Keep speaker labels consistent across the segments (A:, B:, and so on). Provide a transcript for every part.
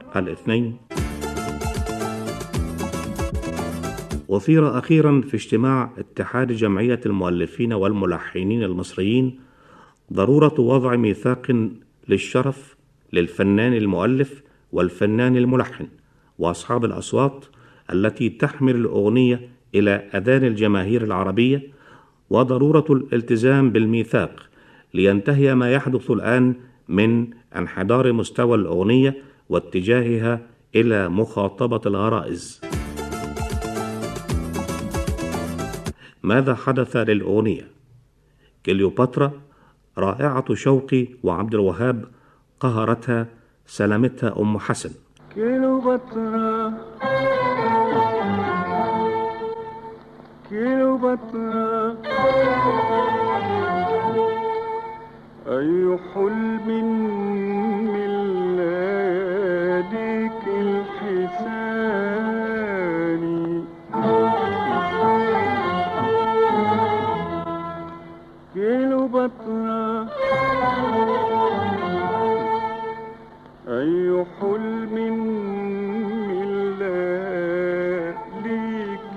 A: الاثنين. أثير أخيرا في اجتماع اتحاد جمعية المؤلفين والملحنين المصريين ضرورة وضع ميثاق للشرف للفنان المؤلف والفنان الملحن وأصحاب الأصوات التي تحمل الأغنية إلى أذان الجماهير العربية، وضرورة الالتزام بالميثاق لينتهي ما يحدث الآن من انحدار مستوى الأغنية واتجاهها إلى مخاطبة الغرائز. ماذا حدث للأغنية؟ كليوباترا رائعة شوقي وعبد الوهاب قهرتها سلامتها أم حسن.
B: كليوباترا كليوباترا أي حلم من لياليك الحسان كليوباترا أي حلم من لياليك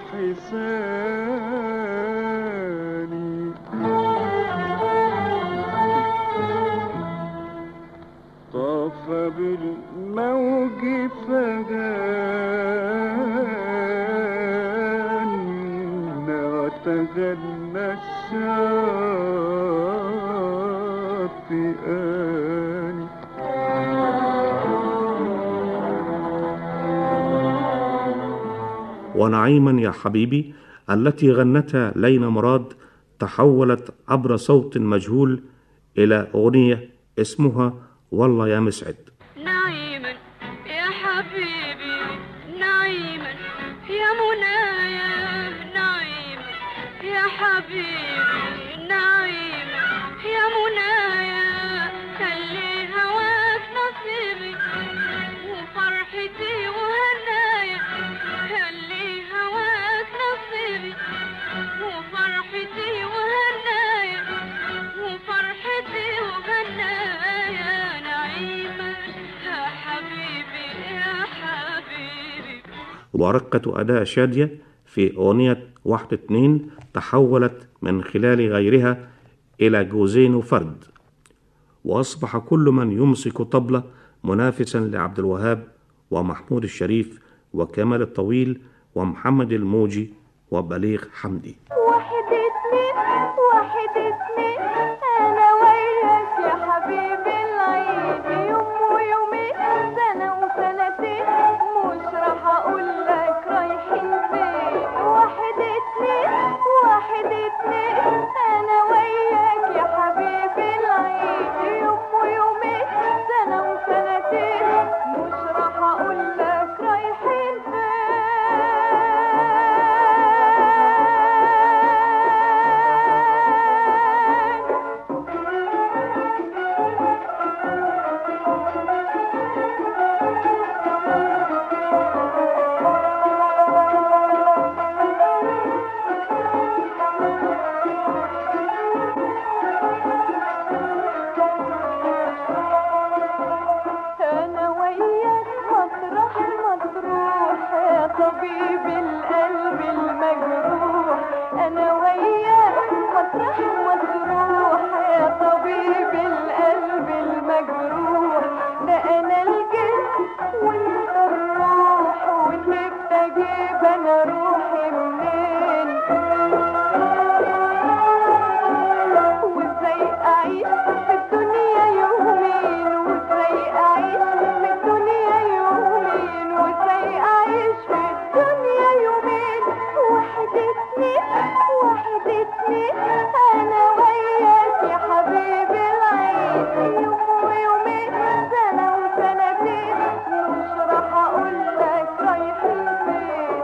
B: الحسان طاف بالموج فجانا وتغنى الشاطئان.
A: ونعيما يا حبيبي التي غنتها ليلى مراد تحولت عبر صوت مجهول إلى أغنية اسمها والله يا مسعد.
C: نعيما يا حبيبي نعيما يا منايا نعيما يا حبيبي نعيما يا منايا خلي هواك نصيبي وفرحتي وهنايا خلي هواك نصيبي وفرحتي وهنايا وفرحتي وهنايا نعيما يا حبيبي يا حبيبي.
A: ورقة أداء شادية في أغنية 1-2 تحولت من خلال غيرها إلى جوزين وفرد، وأصبح كل من يمسك طبلة منافسا لعبد الوهاب ومحمود الشريف وكمال الطويل ومحمد الموجي وبليغ حمدي.
C: 1-2 1-2 أنا وياك يا حبيبي العيد يوم ويومين سنة وسنتين مش راح أقول لك رايحين فين. 1-2 أنا وياك يا حبيبي العيد يوم ويومين سنة وسنتين مش راح أقول لك رايحين فين. أنا وياك مطرح ما تروح يا طبيب القلب المجروح. أنا وياك مطرح ما تروح يا طبيب القلب المجروح. ده أنا الجسم وانت الروح وتبت أجيب أنا روحي منين وازاي أعيش في الدنيا يومين وازاي أعيش في الدنيا يومين وازاي أعيش في الدنيا يومين. 1-2 أنا وياك يا حبيبي العيد يوم ويومين سنة وسنتين مش راح أقول لك رايحين فين.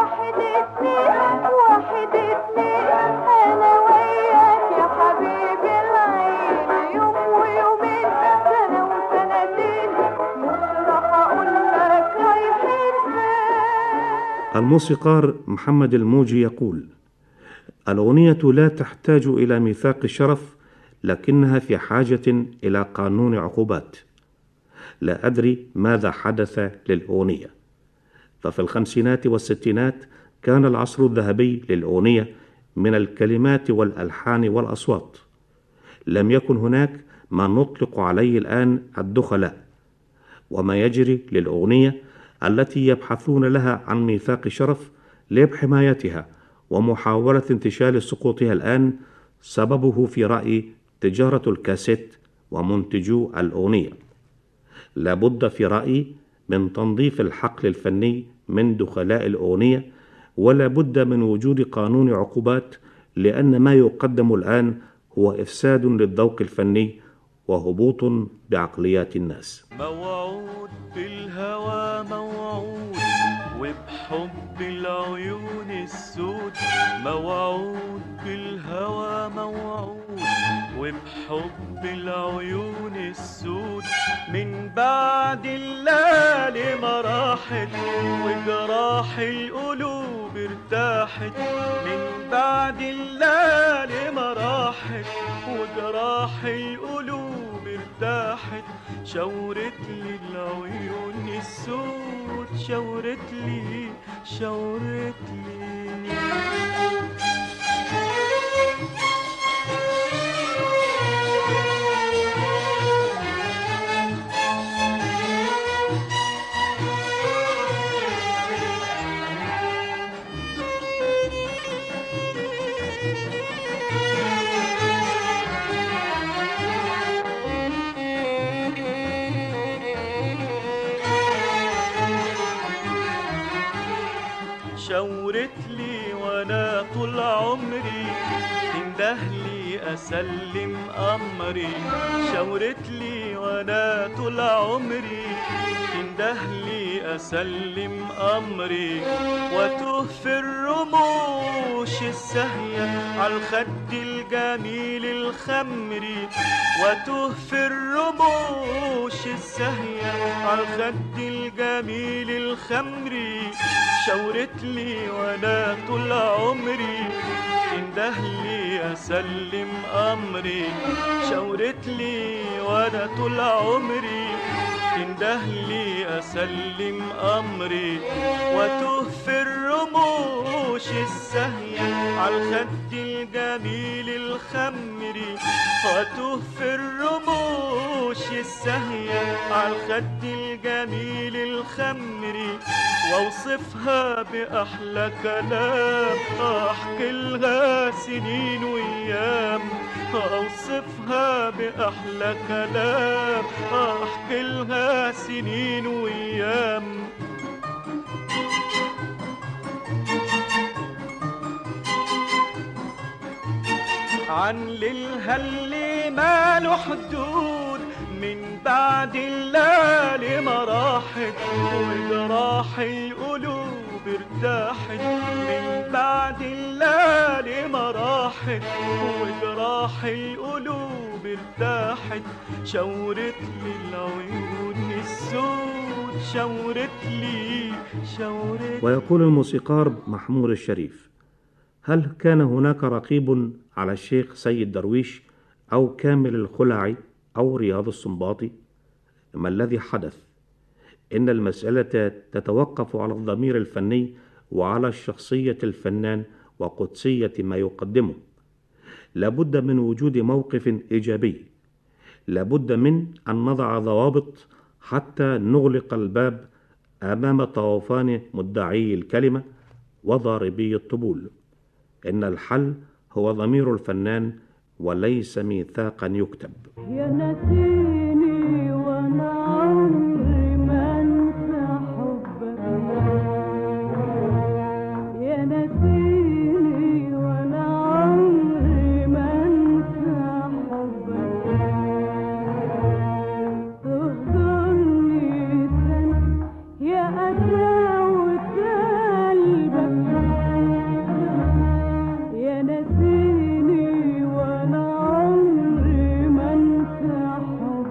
C: 1-2 أنا وياك يا حبيبي العيد يوم ويومين سنة وسنتين مش راح أقول لك رايحين فين.
A: الموسيقار محمد الموجي يقول: الأغنية لا تحتاج إلى ميثاق الشرف، لكنها في حاجة إلى قانون عقوبات. لا أدري ماذا حدث للأغنية. ففي الخمسينات والستينات كان العصر الذهبي للأغنية من الكلمات والألحان والأصوات. لم يكن هناك ما نطلق عليه الآن الدخلاء، وما يجري للأغنية التي يبحثون لها عن ميثاق شرف لحمايتها ومحاولة انتشال سقوطها الآن سببه في رأيي تجارة الكاسيت ومنتجو الأغنية. لابد في رأيي من تنظيف الحقل الفني من دخلاء الأغنية، ولا بد من وجود قانون عقوبات، لأن ما يقدم الآن هو إفساد للذوق الفني وهبوط بعقليات الناس.
D: موعود بالهوى موعود وبحب العيون السود، موعود بالهوى موعود وبحب العيون السود، من بعد الليالي ما راحت وجراح القلوب ارتاحت، من بعد الليالي ما راحت وجراح القلوب ارتاحت، شاورت لي العيون السود، شاورت لي شاورت لي. شاورت لي وانا طول عمري تندهلي اسلم امري، شاورت لي وانا طول عمري تندهلي اسلم امري، واتوه في الرموش الساهيه عالخد الجميل الخمري، واتوه في الرموش الساهيه عالخد الجميل الخمري، شاورت لي وانا طول عمري تندهلي اسلم امري، شاورت لي وانا طول عمري تندهلي اسلم امري، واتوه في الرموش الساهيه عالخد الجميل الخمري، واتوه في الرموش الساهيه عالخد الجميل الخمري، واوصفها باحلى كلام احكي لها سنين وايام، اوصفها باحلى كلام احكي لها سنين وايام. عن ليلها اللي ماله حدود من بعد الليالي ما راحت وجراح القلوب ارتاحت، من بعد الليالي ما راحت وجراح القلوب ارتاحت، شاورت لي العيون السود، شاورت لي شاورت.
A: ويقول الموسيقار محمود الشريف: هل كان هناك رقيب على الشيخ سيد درويش أو كامل الخلعي أو رياض السنباطي؟ ما الذي حدث؟ إن المسألة تتوقف على الضمير الفني وعلى شخصية الفنان وقدسية ما يقدمه. لابد من وجود موقف إيجابي، لابد من أن نضع ضوابط حتى نغلق الباب أمام طوفان مدعي الكلمة وضاربي الطبول. إن الحل هو ضمير الفنان وليس ميثاقا يكتب.
C: يا نسيني وانا عمري ما انسى حبك، يا نسيني وانا عمري ما انسى حبك، تهجرني سنة يا قساوة قلبك، يا نسيني وانا عمري ما انسى حبك.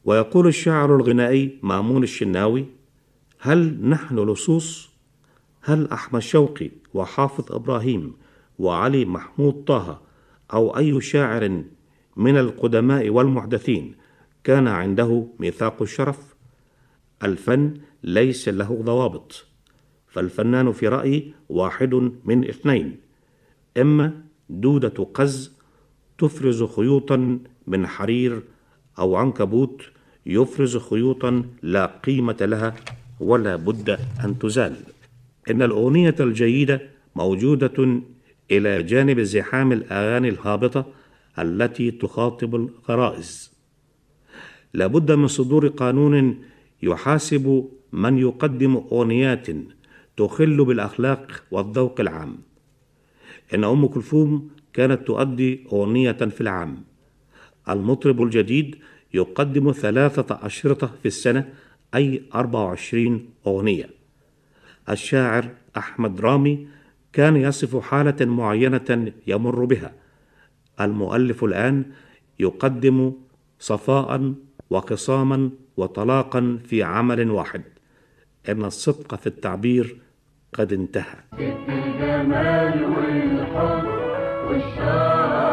A: ويقول الشاعر الغنائي مأمون الشناوي: هل نحن لصوص؟ هل أحمد شوقي وحافظ إبراهيم وعلي محمود طه أو أي شاعر من القدماء والمحدثين كان عنده ميثاق الشرف؟ الفن ليس له ضوابط، فالفنان في رأيي واحد من اثنين: إما دودة قز تفرز خيوطا من حرير، أو عنكبوت يفرز خيوطا لا قيمة لها ولا بد أن تزال. إن الأغنية الجيدة موجودة إلى جانب زحام الأغاني الهابطة التي تخاطب الغرائز. لابد من صدور قانون يحاسب من يقدم أغنيات تخل بالأخلاق والذوق العام. إن أم كلثوم كانت تؤدي أغنية في العام. المطرب الجديد يقدم 3 أشرطة في السنة، أي 24 أغنية. الشاعر أحمد رامي كان يصف حالة معينة يمر بها. المؤلف الآن يقدم صفاء وخصاما وطلاقا في عمل واحد. إن الصدق في التعبير قد انتهى.
E: الجمال والحب والشعر